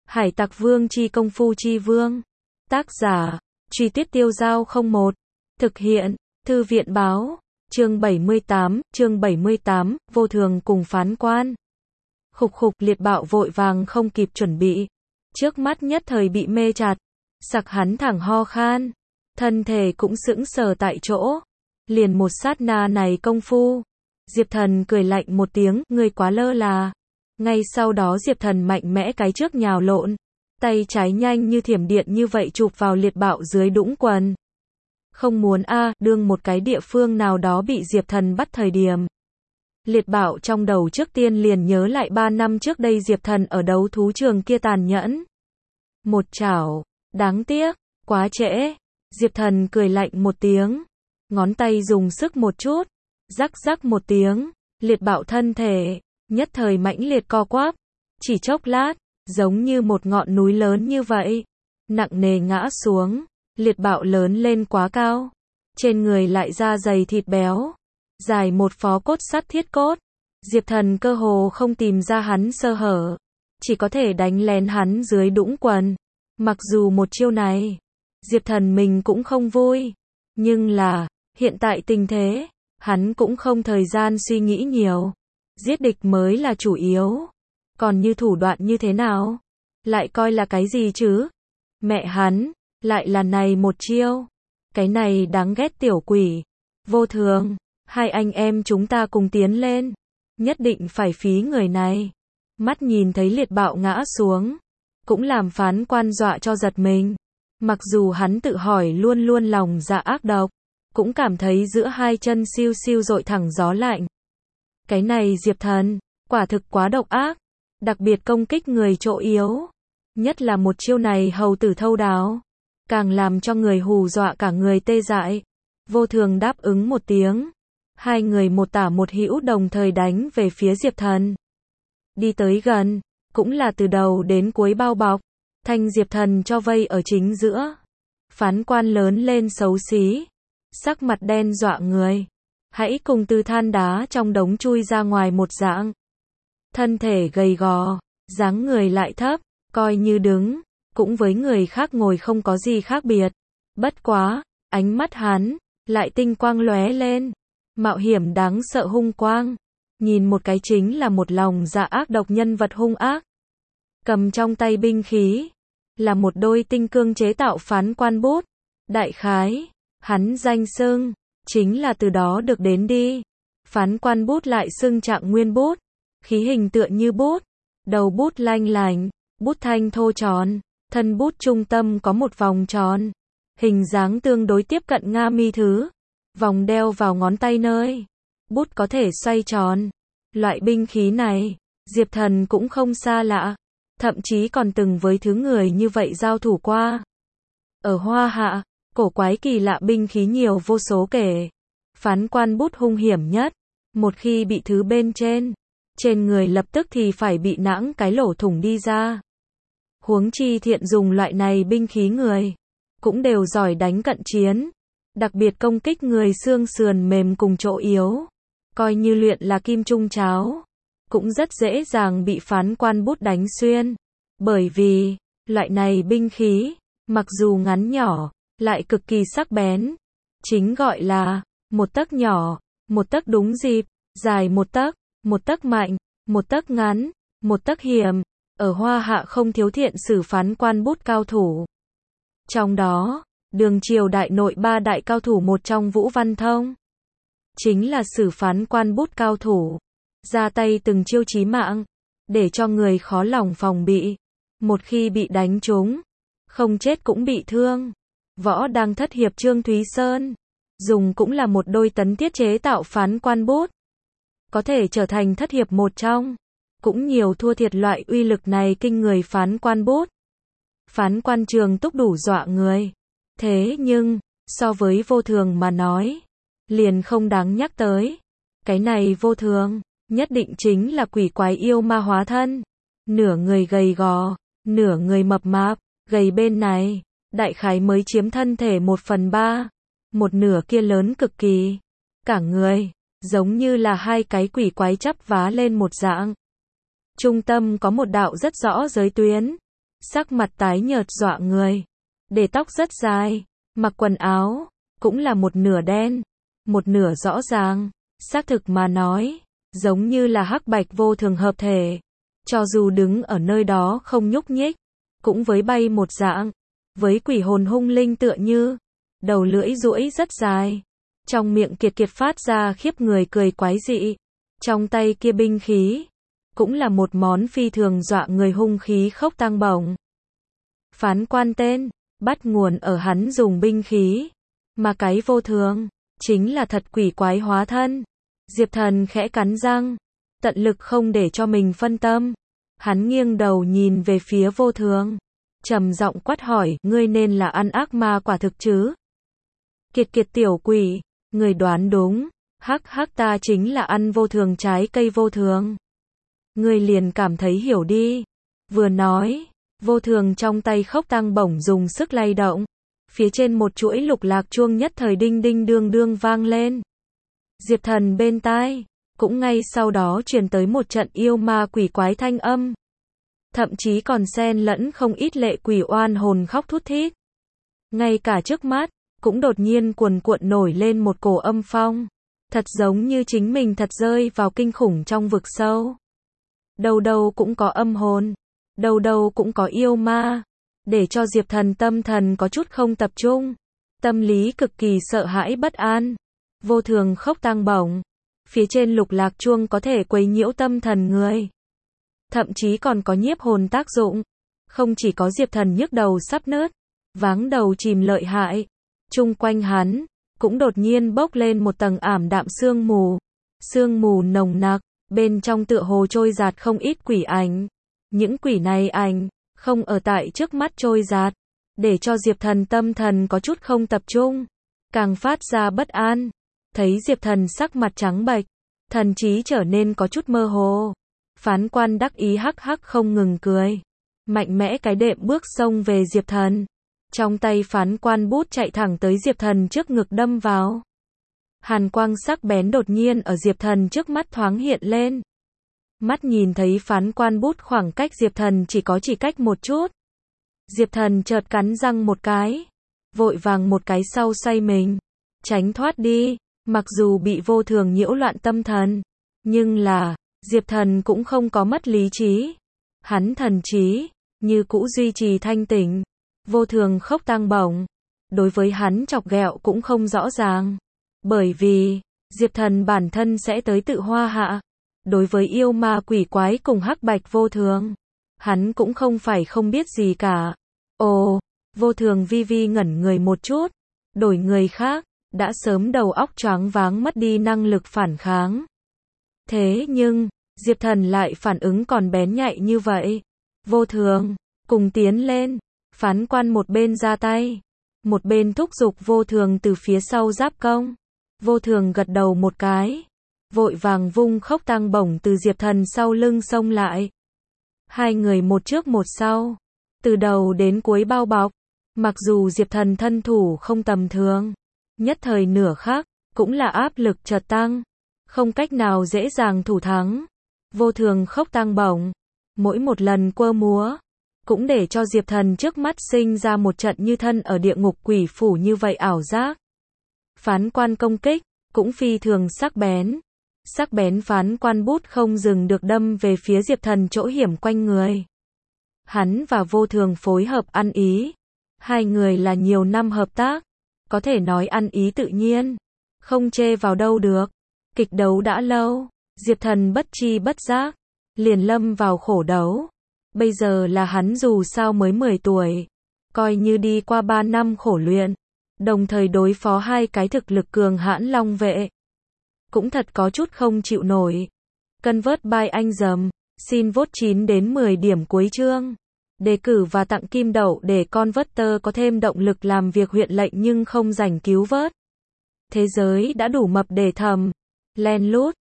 Hải Tặc Vương chi công phu chi vương. Tác giả, Truy Tuyết Tiêu Dao 01. Thực hiện, Thư viện báo. Chương 78, vô thường cùng phán quan. Khục khục, Liệt Bạo vội vàng không kịp chuẩn bị. Trước mắt nhất thời bị mê chặt. Sặc hắn thẳng ho khan. Thân thể cũng sững sờ tại chỗ. Liền một sát na này công phu. Diệp Thần cười lạnh một tiếng, ngươi quá lơ là. Ngay sau đó Diệp Thần mạnh mẽ cái trước nhào lộn. Tay trái nhanh như thiểm điện như vậy chụp vào Liệt Bạo dưới đũng quần. Không muốn đương một cái địa phương nào đó bị Diệp Thần bắt thời điểm. Liệt Bạo trong đầu trước tiên liền nhớ lại 3 năm trước đây Diệp Thần ở đấu thú trường kia tàn nhẫn. Một chảo, đáng tiếc, quá trễ. Diệp Thần cười lạnh một tiếng. Ngón tay dùng sức một chút. Rắc rắc một tiếng. Liệt Bạo thân thể nhất thời mãnh liệt co quắp. Chỉ chốc lát, giống như một ngọn núi lớn như vậy. Nặng nề ngã xuống. Liệt Bạo lớn lên quá cao. Trên người lại da dày thịt béo. Dài một phó cốt sắt thiết cốt. Diệp Thần cơ hồ không tìm ra hắn sơ hở. Chỉ có thể đánh lén hắn dưới đũng quần. Mặc dù một chiêu này, Diệp Thần mình cũng không vui. Nhưng là, hiện tại tình thế, hắn cũng không thời gian suy nghĩ nhiều. Giết địch mới là chủ yếu. Còn như thủ đoạn như thế nào? Lại coi là cái gì chứ? Mẹ hắn, lại là này một chiêu. Cái này đáng ghét tiểu quỷ. Vô thường, hai anh em chúng ta cùng tiến lên. Nhất định phải phí người này. Mắt nhìn thấy Liệt Bạo ngã xuống. Cũng làm phán quan dọa cho giật mình. Mặc dù hắn tự hỏi luôn luôn lòng dạ ác độc. Cũng cảm thấy giữa hai chân siêu siêu dội thẳng gió lạnh. Cái này Diệp Thần, quả thực quá độc ác. Đặc biệt công kích người chỗ yếu. Nhất là một chiêu này hầu tử thâu đáo. Càng làm cho người hù dọa cả người tê dại. Vô thường đáp ứng một tiếng. Hai người một tả một hữu đồng thời đánh về phía Diệp Thần. Đi tới gần, cũng là từ đầu đến cuối bao bọc. Thanh Diệp Thần cho vây ở chính giữa. Phán quan lớn lên xấu xí. Sắc mặt đen dọa người. Hãy cùng từ than đá trong đống chui ra ngoài một dạng. Thân thể gầy gò, dáng người lại thấp, coi như đứng, cũng với người khác ngồi không có gì khác biệt. Bất quá, ánh mắt hắn, lại tinh quang lóe lên. Mạo hiểm đáng sợ hung quang. Nhìn một cái chính là một lòng dạ ác độc nhân vật hung ác. Cầm trong tay binh khí, là một đôi tinh cương chế tạo phán quan bút. Đại khái, hắn danh xưng, chính là từ đó được đến đi. Phán quan bút lại xưng Trạng Nguyên bút. Khí hình tựa như bút. Đầu bút lanh lành, bút thanh thô tròn. Thân bút trung tâm có một vòng tròn. Hình dáng tương đối tiếp cận Nga mi thứ. Vòng đeo vào ngón tay nơi. Bút có thể xoay tròn. Loại binh khí này, Diệp Thần cũng không xa lạ. Thậm chí còn từng với thứ người như vậy giao thủ qua. Ở Hoa Hạ, cổ quái kỳ lạ binh khí nhiều vô số kể. Phán quan bút hung hiểm nhất. Một khi bị thứ bên trên người lập tức thì phải bị nãng cái lỗ thủng đi ra. Huống chi thiện dùng loại này binh khí người. Cũng đều giỏi đánh cận chiến. Đặc biệt công kích người xương sườn mềm cùng chỗ yếu. Coi như luyện là kim trung cháo. Cũng rất dễ dàng bị phán quan bút đánh xuyên. Bởi vì, loại này binh khí, mặc dù ngắn nhỏ, lại cực kỳ sắc bén. Chính gọi là, một tấc nhỏ, một tấc đúng dịp, dài một tấc mạnh, một tấc ngắn, một tấc hiểm. Ở Hoa Hạ không thiếu thiện sử phán quan bút cao thủ. Trong đó, đường triều đại nội 3 đại cao thủ một trong Vũ Văn Thông. Chính là sử phán quan bút cao thủ. Ra tay từng chiêu chí mạng. Để cho người khó lòng phòng bị. Một khi bị đánh trúng. Không chết cũng bị thương. Võ Đăng thất hiệp Trương Thúy Sơn. Dùng cũng là một đôi tấn tiết chế tạo phán quan bút. Có thể trở thành thất hiệp một trong. Cũng nhiều thua thiệt loại uy lực này kinh người phán quan bút. Phán quan Trường Túc đủ dọa người. Thế nhưng, so với vô thường mà nói, liền không đáng nhắc tới. Cái này vô thường, nhất định chính là quỷ quái yêu ma hóa thân. Nửa người gầy gò, nửa người mập mạp, gầy bên này, đại khái mới chiếm thân thể 1/3. Một nửa kia lớn cực kỳ. Cả người, giống như là hai cái quỷ quái chắp vá lên một dạng. Trung tâm có một đạo rất rõ giới tuyến. sắc mặt tái nhợt dọa người, để tóc rất dài, mặc quần áo, cũng là một nửa đen, một nửa rõ ràng, xác thực mà nói, giống như là hắc bạch vô thường hợp thể, cho dù đứng ở nơi đó không nhúc nhích, cũng với bay một dạng, với quỷ hồn hung linh tựa như, đầu lưỡi duỗi rất dài, trong miệng kiệt kiệt phát ra khiếp người cười quái dị, trong tay kia binh khí, cũng là một món phi thường dọa người hung khí khốc tăng bổng. Phán quan tên, bắt nguồn ở hắn dùng binh khí, mà cái vô thường, chính là thật quỷ quái hóa thân. Diệp Thần khẽ cắn răng, tận lực không để cho mình phân tâm. Hắn nghiêng đầu nhìn về phía vô thường, trầm giọng quát hỏi, ngươi nên là ăn ác ma quả thực chứ? Kiệt kiệt tiểu quỷ, người đoán đúng, hắc hắc ta chính là ăn vô thường trái cây vô thường. Ngươi liền cảm thấy hiểu đi. Vừa nói, vô thường trong tay khốc tăng bổng dùng sức lay động. Phía trên một chuỗi lục lạc chuông nhất thời đinh đinh đương đương vang lên. Diệp Thần bên tai, cũng ngay sau đó truyền tới một trận yêu ma quỷ quái thanh âm. Thậm chí còn xen lẫn không ít lệ quỷ oan hồn khóc thút thít. Ngay cả trước mắt, cũng đột nhiên cuồn cuộn nổi lên một cổ âm phong. Thật giống như chính mình thật rơi vào kinh khủng trong vực sâu. Đâu đâu cũng có âm hồn, đâu đâu cũng có yêu ma, để cho Diệp Thần tâm thần có chút không tập trung, tâm lý cực kỳ sợ hãi bất an. Vô thường khốc tăng bổng, phía trên lục lạc chuông có thể quấy nhiễu tâm thần người, thậm chí còn có nhiếp hồn tác dụng. Không chỉ có Diệp Thần nhức đầu sắp nứt, váng đầu chìm lợi hại, chung quanh hắn cũng đột nhiên bốc lên một tầng ảm đạm sương mù nồng nặc, bên trong tựa hồ trôi dạt không ít quỷ ảnh. Những quỷ này ảnh không ở tại trước mắt trôi dạt, để cho Diệp Thần tâm thần có chút không tập trung, càng phát ra bất an. Thấy Diệp Thần sắc mặt trắng bệch, thần trí trở nên có chút mơ hồ. Phán quan đắc ý hắc hắc không ngừng cười, mạnh mẽ cái đệm bước xông về Diệp Thần. Trong tay phán quan bút chạy thẳng tới Diệp Thần trước ngực đâm vào. Hàn quang sắc bén đột nhiên ở Diệp Thần trước mắt thoáng hiện lên. Mắt nhìn thấy phán quan bút khoảng cách Diệp Thần chỉ cách một chút. Diệp Thần chợt cắn răng một cái, vội vàng một cái sau xoay mình, tránh thoát đi. Mặc dù bị vô thường nhiễu loạn tâm thần, nhưng là, Diệp Thần cũng không có mất lý trí. Hắn thần trí, như cũ duy trì thanh tỉnh. Vô thường khốc tăng bổng, đối với hắn chọc ghẹo cũng không rõ ràng. Bởi vì, Diệp Thần bản thân sẽ tới tự hoa hạ. Đối với yêu ma quỷ quái cùng hắc bạch vô thường, hắn cũng không phải không biết gì cả. Ồ, vô thường vi vi ngẩn người một chút, đổi người khác, đã sớm đầu óc choáng váng mất đi năng lực phản kháng. Thế nhưng, Diệp Thần lại phản ứng còn bén nhạy như vậy. Vô thường, cùng tiến lên, phán quan một bên ra tay, một bên thúc giục vô thường từ phía sau giáp công. Vô thường gật đầu một cái, vội vàng vung khốc tăng bổng từ Diệp Thần sau lưng xông lại. Hai người một trước một sau, từ đầu đến cuối bao bọc. Mặc dù Diệp Thần thân thủ không tầm thường, nhất thời nửa khắc, cũng là áp lực chợt tăng, không cách nào dễ dàng thủ thắng. Vô thường khốc tăng bổng, mỗi một lần quơ múa, cũng để cho Diệp Thần trước mắt sinh ra một trận như thân ở địa ngục quỷ phủ như vậy ảo giác. Phán quan công kích, cũng phi thường sắc bén. Sắc bén phán quan bút không dừng được đâm về phía Diệp Thần chỗ hiểm quanh người. Hắn và vô thường phối hợp ăn ý. Hai người là nhiều năm hợp tác, có thể nói ăn ý tự nhiên, không chê vào đâu được. Kịch đấu đã lâu, Diệp Thần bất chi bất giác, liền lâm vào khổ đấu. Bây giờ là hắn dù sao mới 10 tuổi, coi như đi qua 3 năm khổ luyện, đồng thời đối phó hai cái thực lực cường hãn long vệ. Cũng thật có chút không chịu nổi. Convert by anh dầm, xin vote 9 đến 10 điểm cuối chương. Đề cử và tặng kim đậu để Converter có thêm động lực làm việc huyện lệnh nhưng không rảnh cứu vớt. Thế giới đã đủ mập để thầm, len lút,